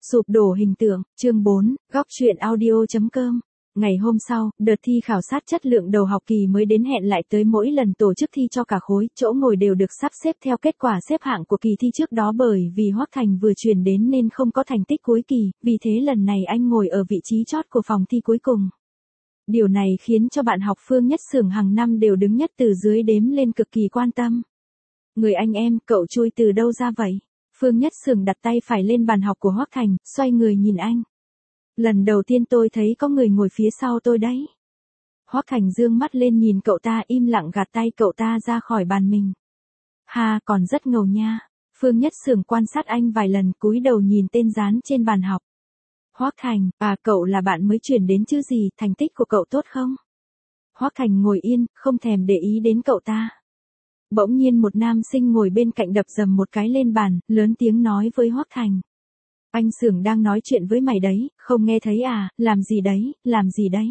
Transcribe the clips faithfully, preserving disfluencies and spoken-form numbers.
Sụp đổ hình tượng, chương bốn, góc truyện audio.com. Ngày hôm sau, đợt thi khảo sát chất lượng đầu học kỳ mới đến hẹn lại tới mỗi lần tổ chức thi cho cả khối, chỗ ngồi đều được sắp xếp theo kết quả xếp hạng của kỳ thi trước đó bởi vì Hoắc Thành vừa chuyển đến nên không có thành tích cuối kỳ, vì thế lần này anh ngồi ở vị trí chót của phòng thi cuối cùng. Điều này khiến cho bạn học Phương Nhất Xưởng hàng năm đều đứng nhất từ dưới đếm lên cực kỳ quan tâm. Người anh em, cậu chui từ đâu ra vậy? Phương Nhất Xưởng đặt tay phải lên bàn học của Hoắc Thành, xoay người nhìn anh. Lần đầu tiên tôi thấy có người ngồi phía sau tôi đấy. Hoắc Thành dương mắt lên nhìn cậu ta, im lặng gạt tay cậu ta ra khỏi bàn mình. Ha, còn rất ngầu nha. Phương Nhất Xưởng quan sát anh vài lần, cúi đầu nhìn tên dán trên bàn học. Hoắc Thành, à cậu là bạn mới chuyển đến chứ gì, thành tích của cậu tốt không? Hoắc Thành ngồi yên, không thèm để ý đến cậu ta. Bỗng nhiên một nam sinh ngồi bên cạnh đập dầm một cái lên bàn, lớn tiếng nói với Hoắc Thành. Anh Xưởng đang nói chuyện với mày đấy, không nghe thấy à, làm gì đấy, làm gì đấy.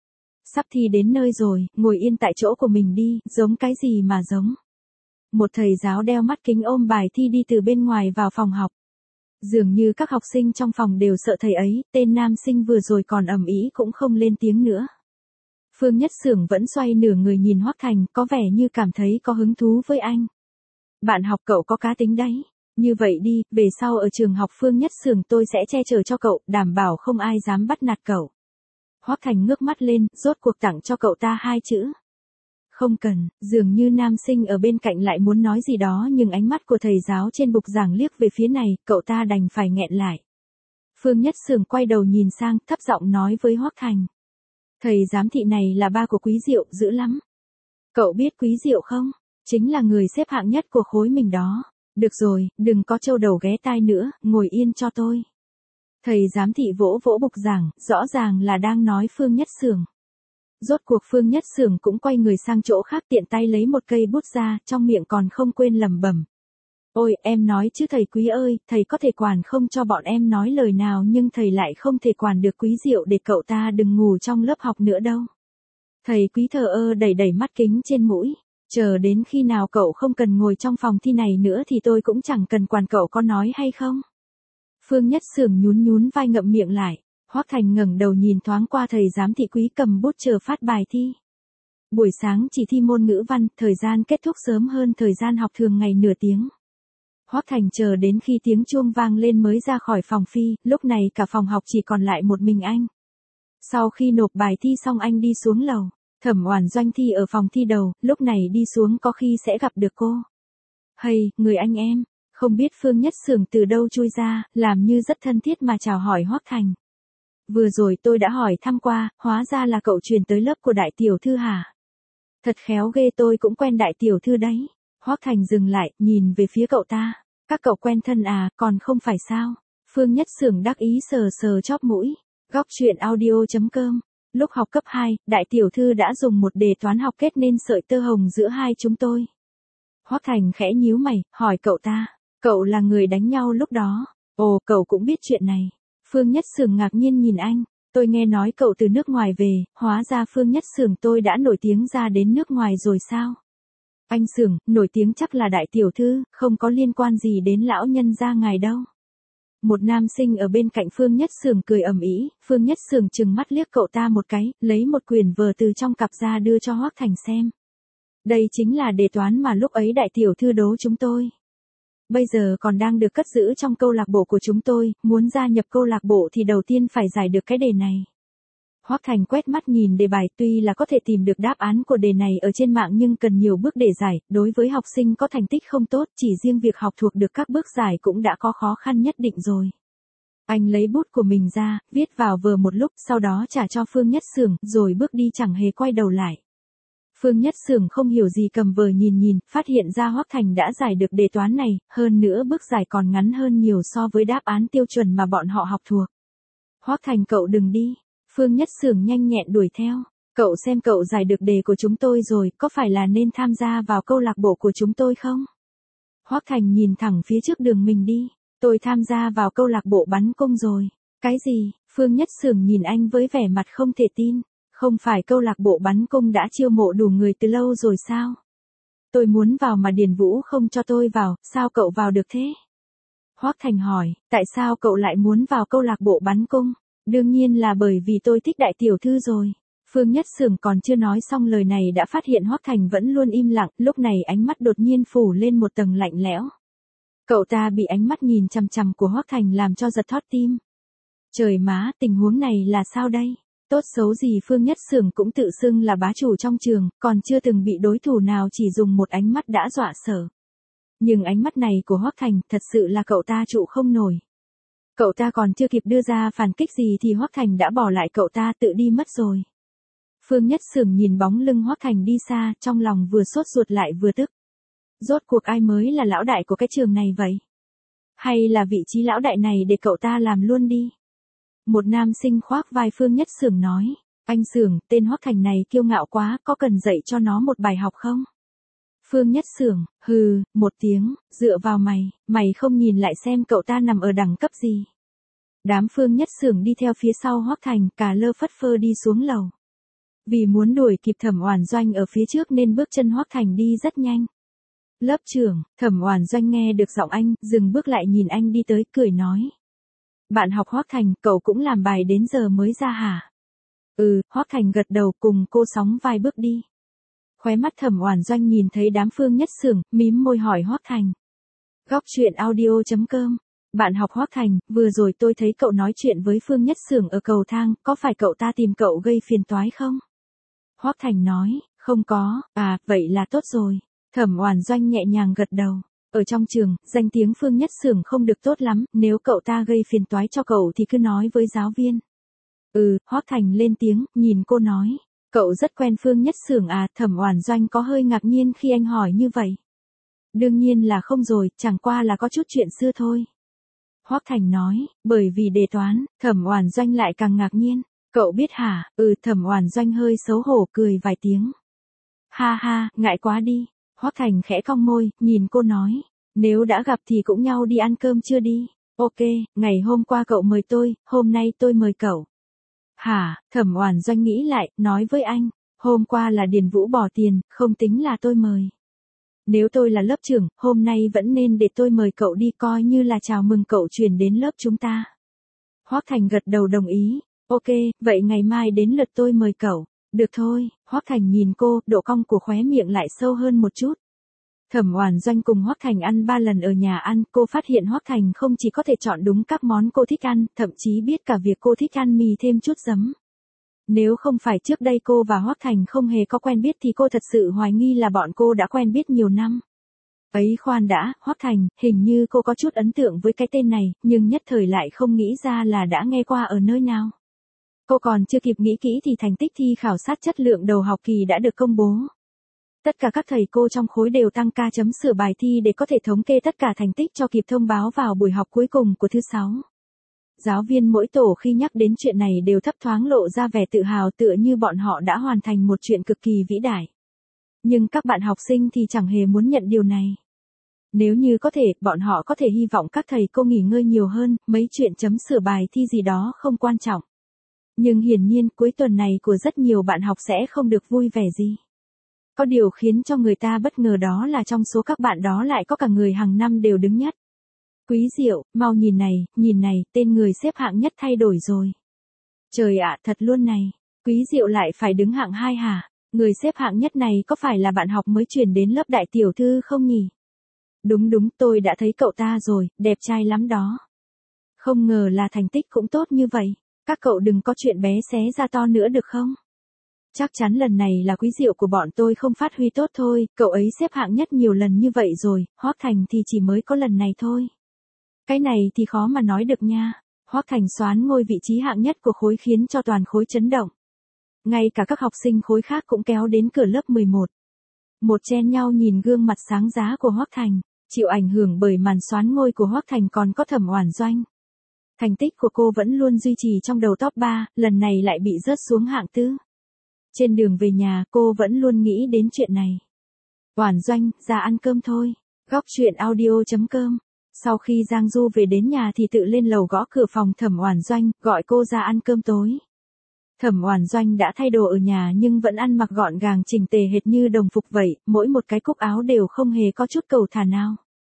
Sắp thi đến nơi rồi, ngồi yên tại chỗ của mình đi, giống cái gì mà giống. Một thầy giáo đeo mắt kính ôm bài thi đi từ bên ngoài vào phòng học. Dường như các học sinh trong phòng đều sợ thầy ấy, tên nam sinh vừa rồi còn ầm ĩ cũng không lên tiếng nữa. Phương Nhất Xưởng vẫn xoay nửa người nhìn Hoắc Thành, có vẻ như cảm thấy có hứng thú với anh. Bạn học cậu có cá tính đấy. Như vậy đi, về sau ở trường học Phương Nhất Xưởng tôi sẽ che chở cho cậu, đảm bảo không ai dám bắt nạt cậu. Hoắc Thành ngước mắt lên, rốt cuộc tặng cho cậu ta hai chữ. Không cần, dường như nam sinh ở bên cạnh lại muốn nói gì đó nhưng ánh mắt của thầy giáo trên bục giảng liếc về phía này, cậu ta đành phải nghẹn lại. Phương Nhất Xưởng quay đầu nhìn sang, thấp giọng nói với Hoắc Thành. Thầy giám thị này là ba của Quý Diệu, dữ lắm. Cậu biết Quý Diệu không? Chính là người xếp hạng nhất của khối mình đó. Được rồi, đừng có trâu đầu ghé tai nữa, ngồi yên cho tôi. Thầy giám thị vỗ vỗ bục giảng, rõ ràng là đang nói Phương Nhất Xưởng. Rốt cuộc Phương Nhất Xưởng cũng quay người sang chỗ khác, tiện tay lấy một cây bút ra, trong miệng còn không quên lẩm bẩm. Ôi, em nói chứ thầy Quý ơi, thầy có thể quản không cho bọn em nói lời nào nhưng thầy lại không thể quản được Quý Diệu để cậu ta đừng ngủ trong lớp học nữa đâu. Thầy Quý thờ ơ đẩy đẩy mắt kính trên mũi. Chờ đến khi nào cậu không cần ngồi trong phòng thi này nữa thì tôi cũng chẳng cần quản cậu có nói hay không. Phương Nhất Xưởng nhún nhún vai ngậm miệng lại. Hoắc Thành ngẩng đầu nhìn thoáng qua thầy giám thị Quý cầm bút chờ phát bài thi. Buổi sáng chỉ thi môn ngữ văn, thời gian kết thúc sớm hơn thời gian học thường ngày nửa tiếng. Hoắc Thành chờ đến khi tiếng chuông vang lên mới ra khỏi phòng phi, lúc này cả phòng học chỉ còn lại một mình anh. Sau khi nộp bài thi xong anh đi xuống lầu. Thẩm Oản Doanh thi ở phòng thi đầu, lúc này đi xuống có khi sẽ gặp được cô. Hay, người anh em, không biết Phương Nhất Xưởng từ đâu chui ra, làm như rất thân thiết mà chào hỏi Hoắc Thành. Vừa rồi tôi đã hỏi thăm qua, hóa ra là cậu truyền tới lớp của đại tiểu thư hả? Thật khéo ghê, tôi cũng quen đại tiểu thư đấy. Hoắc Thành dừng lại, nhìn về phía cậu ta. Các cậu quen thân à, còn không phải sao? Phương Nhất Xưởng đắc ý sờ sờ chóp mũi. Góc truyện audio.com. Lúc học cấp hai, đại tiểu thư đã dùng một đề toán học kết nên sợi tơ hồng giữa hai chúng tôi. Hoắc Thành khẽ nhíu mày, hỏi cậu ta, cậu là người đánh nhau lúc đó. Ồ, cậu cũng biết chuyện này. Phương Nhất Xưởng ngạc nhiên nhìn anh, tôi nghe nói cậu từ nước ngoài về, hóa ra Phương Nhất Xưởng tôi đã nổi tiếng ra đến nước ngoài rồi sao? Anh Xưởng, nổi tiếng chắc là đại tiểu thư, không có liên quan gì đến lão nhân gia ngài đâu. Một nam sinh ở bên cạnh Phương Nhất Xưởng cười ầm ĩ, Phương Nhất Xưởng trừng mắt liếc cậu ta một cái, lấy một quyển vở từ trong cặp ra đưa cho Hoắc Thành xem. Đây chính là đề toán mà lúc ấy đại tiểu thư đố chúng tôi. Bây giờ còn đang được cất giữ trong câu lạc bộ của chúng tôi, muốn gia nhập câu lạc bộ thì đầu tiên phải giải được cái đề này. Hoắc Thành quét mắt nhìn đề bài, tuy là có thể tìm được đáp án của đề này ở trên mạng nhưng cần nhiều bước để giải, đối với học sinh có thành tích không tốt, chỉ riêng việc học thuộc được các bước giải cũng đã có khó khăn nhất định rồi. Anh lấy bút của mình ra, viết vào vở một lúc, sau đó trả cho Phương Nhất Xưởng, rồi bước đi chẳng hề quay đầu lại. Phương Nhất Xưởng không hiểu gì cầm vở nhìn nhìn, phát hiện ra Hoắc Thành đã giải được đề toán này, hơn nữa bước giải còn ngắn hơn nhiều so với đáp án tiêu chuẩn mà bọn họ học thuộc. Hoắc Thành, cậu đừng đi. Phương Nhất Xưởng nhanh nhẹn đuổi theo. Cậu xem cậu giải được đề của chúng tôi rồi, có phải là nên tham gia vào câu lạc bộ của chúng tôi không? Hoắc Thành nhìn thẳng phía trước đường mình đi. Tôi tham gia vào câu lạc bộ bắn cung rồi. Cái gì? Phương Nhất Xưởng nhìn anh với vẻ mặt không thể tin. Không phải câu lạc bộ bắn cung đã chiêu mộ đủ người từ lâu rồi sao? Tôi muốn vào mà Điền Vũ không cho tôi vào, sao cậu vào được thế? Hoắc Thành hỏi, tại sao cậu lại muốn vào câu lạc bộ bắn cung? Đương nhiên là bởi vì tôi thích đại tiểu thư rồi. Phương Nhất Xưởng còn chưa nói xong lời này đã phát hiện Hoắc Thành vẫn luôn im lặng, lúc này ánh mắt đột nhiên phủ lên một tầng lạnh lẽo. Cậu ta bị ánh mắt nhìn chằm chằm của Hoắc Thành làm cho giật thót tim. Trời má, tình huống này là sao đây? Tốt xấu gì Phương Nhất Xưởng cũng tự xưng là bá chủ trong trường, còn chưa từng bị đối thủ nào chỉ dùng một ánh mắt đã dọa sợ. Nhưng ánh mắt này của Hoắc Thành thật sự là cậu ta trụ không nổi. Cậu ta còn chưa kịp đưa ra phản kích gì thì Hoắc Thành đã bỏ lại cậu ta tự đi mất rồi. Phương Nhất Xưởng nhìn bóng lưng Hoắc Thành đi xa, trong lòng vừa sốt ruột lại vừa tức. Rốt cuộc ai mới là lão đại của cái trường này vậy? Hay là vị trí lão đại này để cậu ta làm luôn đi? Một nam sinh khoác vai Phương Nhất Xưởng nói, anh Xưởng, tên Hoắc Thành này kiêu ngạo quá, có cần dạy cho nó một bài học không? Phương Nhất Xưởng, hừ, một tiếng, dựa vào mày, mày không nhìn lại xem cậu ta nằm ở đẳng cấp gì. Đám Phương Nhất Xưởng đi theo phía sau Hoắc Thành, cả lơ phất phơ đi xuống lầu. Vì muốn đuổi kịp Thẩm Oản Doanh ở phía trước nên bước chân Hoắc Thành đi rất nhanh. Lớp trưởng, Thẩm Oản Doanh nghe được giọng anh, dừng bước lại nhìn anh đi tới, cười nói. Bạn học Hoắc Thành, cậu cũng làm bài đến giờ mới ra hả? Ừ, Hoắc Thành gật đầu cùng cô sóng vai bước đi. Khóe mắt Thẩm Oản Doanh nhìn thấy đám Phương Nhất Xưởng, mím môi hỏi Hoắc Thành. Góc truyện audio chấm com. Bạn học Hoắc Thành, vừa rồi tôi thấy cậu nói chuyện với Phương Nhất Xưởng ở cầu thang, có phải cậu ta tìm cậu gây phiền toái không? Hoắc Thành nói, không có, à, vậy là tốt rồi. Thẩm Oản Doanh nhẹ nhàng gật đầu. Ở trong trường, danh tiếng Phương Nhất Xưởng không được tốt lắm, nếu cậu ta gây phiền toái cho cậu thì cứ nói với giáo viên. Ừ, Hoắc Thành lên tiếng, nhìn cô nói. Cậu rất quen Phương Nhất Xưởng à? Thẩm Oản Doanh có hơi ngạc nhiên khi anh hỏi như vậy. Đương nhiên là không rồi, chẳng qua là có chút chuyện xưa thôi. Hoắc Thành nói, bởi vì đề toán, Thẩm Oản Doanh lại càng ngạc nhiên. Cậu biết hả? Ừ, Thẩm Oản Doanh hơi xấu hổ cười vài tiếng. Ha ha, ngại quá đi. Hoắc Thành khẽ cong môi, nhìn cô nói. Nếu đã gặp thì cũng nhau đi ăn cơm chưa đi. Ok, ngày hôm qua cậu mời tôi, hôm nay tôi mời cậu. Hả? Thẩm Oản Doanh nghĩ lại, nói với anh. Hôm qua là Điền Vũ bỏ tiền, không tính là tôi mời. Nếu tôi là lớp trưởng, hôm nay vẫn nên để tôi mời cậu đi coi như là chào mừng cậu chuyển đến lớp chúng ta. Hoắc Thành gật đầu đồng ý. Ok, vậy ngày mai đến lượt tôi mời cậu. Được thôi, Hoắc Thành nhìn cô, độ cong của khóe miệng lại sâu hơn một chút. Thẩm Oản Doanh cùng Hoắc Thành ăn ba lần ở nhà ăn, cô phát hiện Hoắc Thành không chỉ có thể chọn đúng các món cô thích ăn, thậm chí biết cả việc cô thích ăn mì thêm chút giấm. Nếu không phải trước đây cô và Hoắc Thành không hề có quen biết thì cô thật sự hoài nghi là bọn cô đã quen biết nhiều năm. Ấy khoan đã, Hoắc Thành, hình như cô có chút ấn tượng với cái tên này, nhưng nhất thời lại không nghĩ ra là đã nghe qua ở nơi nào. Cô còn chưa kịp nghĩ kỹ thì thành tích thi khảo sát chất lượng đầu học kỳ đã được công bố. Tất cả các thầy cô trong khối đều tăng ca chấm sửa bài thi để có thể thống kê tất cả thành tích cho kịp thông báo vào buổi học cuối cùng của thứ sáu. Giáo viên mỗi tổ khi nhắc đến chuyện này đều thấp thoáng lộ ra vẻ tự hào tựa như bọn họ đã hoàn thành một chuyện cực kỳ vĩ đại. Nhưng các bạn học sinh thì chẳng hề muốn nhận điều này. Nếu như có thể, bọn họ có thể hy vọng các thầy cô nghỉ ngơi nhiều hơn, mấy chuyện chấm sửa bài thi gì đó không quan trọng. Nhưng hiển nhiên cuối tuần này của rất nhiều bạn học sẽ không được vui vẻ gì. Có điều khiến cho người ta bất ngờ đó là trong số các bạn đó lại có cả người hàng năm đều đứng nhất. Quý Diệu, mau nhìn này, nhìn này, tên người xếp hạng nhất thay đổi rồi. Trời ạ, thật luôn này. Quý Diệu lại phải đứng hạng hai hả? Người xếp hạng nhất này có phải là bạn học mới chuyển đến lớp đại tiểu thư không nhỉ? Đúng đúng, tôi đã thấy cậu ta rồi, đẹp trai lắm đó. Không ngờ là thành tích cũng tốt như vậy. Các cậu đừng có chuyện bé xé ra to nữa được không? Chắc chắn lần này là Quý Diệu của bọn tôi không phát huy tốt thôi, cậu ấy xếp hạng nhất nhiều lần như vậy rồi, Hoắc Thành thì chỉ mới có lần này thôi. Cái này thì khó mà nói được nha. Hoắc Thành soán ngôi vị trí hạng nhất của khối khiến cho toàn khối chấn động. Ngay cả các học sinh khối khác cũng kéo đến cửa lớp mười một. Một chen nhau nhìn gương mặt sáng giá của Hoắc Thành, chịu ảnh hưởng bởi màn soán ngôi của Hoắc Thành còn có Thẩm Oản Doanh. Thành tích của cô vẫn luôn duy trì trong đầu top ba, lần này lại bị rớt xuống hạng tư. Trên đường về nhà cô vẫn luôn nghĩ đến chuyện này. Oản Doanh, ra ăn cơm thôi. Góc truyện audio chấm com. Sau khi Giang Du về đến nhà thì tự lên lầu gõ cửa phòng Thẩm Oản Doanh, gọi cô ra ăn cơm tối. Thẩm Oản Doanh đã thay đồ ở nhà nhưng vẫn ăn mặc gọn gàng chỉnh tề hệt như đồng phục vậy, mỗi một cái cúc áo đều không hề có chút cầu thả nào.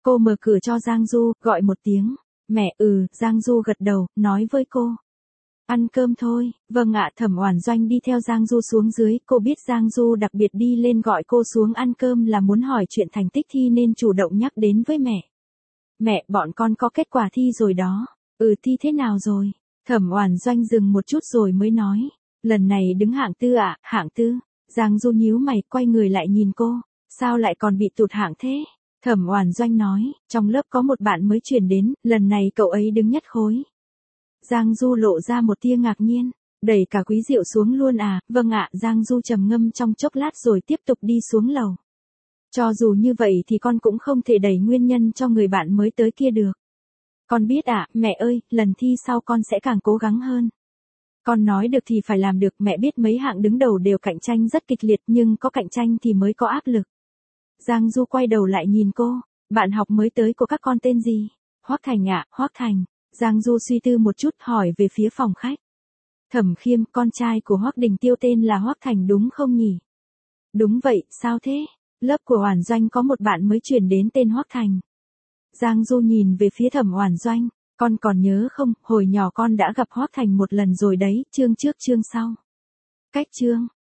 Cô mở cửa cho Giang Du, gọi một tiếng. Mẹ, ừ, Giang Du gật đầu, nói với cô. Ăn cơm thôi, vâng ạ. Thẩm Oản Doanh đi theo Giang Du xuống dưới, cô biết Giang Du đặc biệt đi lên gọi cô xuống ăn cơm là muốn hỏi chuyện thành tích thi nên chủ động nhắc đến với mẹ. Mẹ, bọn con có kết quả thi rồi đó. Ừ, thi thế nào rồi? Thẩm Oản Doanh dừng một chút rồi mới nói. Lần này đứng hạng tư ạ, hạng tư. Giang Du nhíu mày, quay người lại nhìn cô. Sao lại còn bị tụt hạng thế? Thẩm Oản Doanh nói, trong lớp có một bạn mới chuyển đến, lần này cậu ấy đứng nhất khối. Giang Du lộ ra một tia ngạc nhiên, đẩy cả Quý Diệu xuống luôn à? Vâng ạ. Giang Du trầm ngâm trong chốc lát rồi tiếp tục đi xuống lầu. Cho dù như vậy thì con cũng không thể đẩy nguyên nhân cho người bạn mới tới kia được. Con biết ạ, mẹ ơi, lần thi sau con sẽ càng cố gắng hơn. Con nói được thì phải làm được, mẹ biết mấy hạng đứng đầu đều cạnh tranh rất kịch liệt nhưng có cạnh tranh thì mới có áp lực. Giang Du quay đầu lại nhìn cô, bạn học mới tới của các con tên gì? Hoắc Thành ạ. Hoắc Thành. Giang Du suy tư một chút hỏi về phía phòng khách. Thẩm Khiêm, con trai của Hoắc Đình Tiêu tên là Hoắc Thành đúng không nhỉ? Đúng vậy, sao thế? Lớp của Oản Doanh có một bạn mới chuyển đến tên Hoắc Thành. Giang Du nhìn về phía Thẩm Oản Doanh, con còn nhớ không, hồi nhỏ con đã gặp Hoắc Thành một lần rồi đấy, chương trước chương sau. Cách chương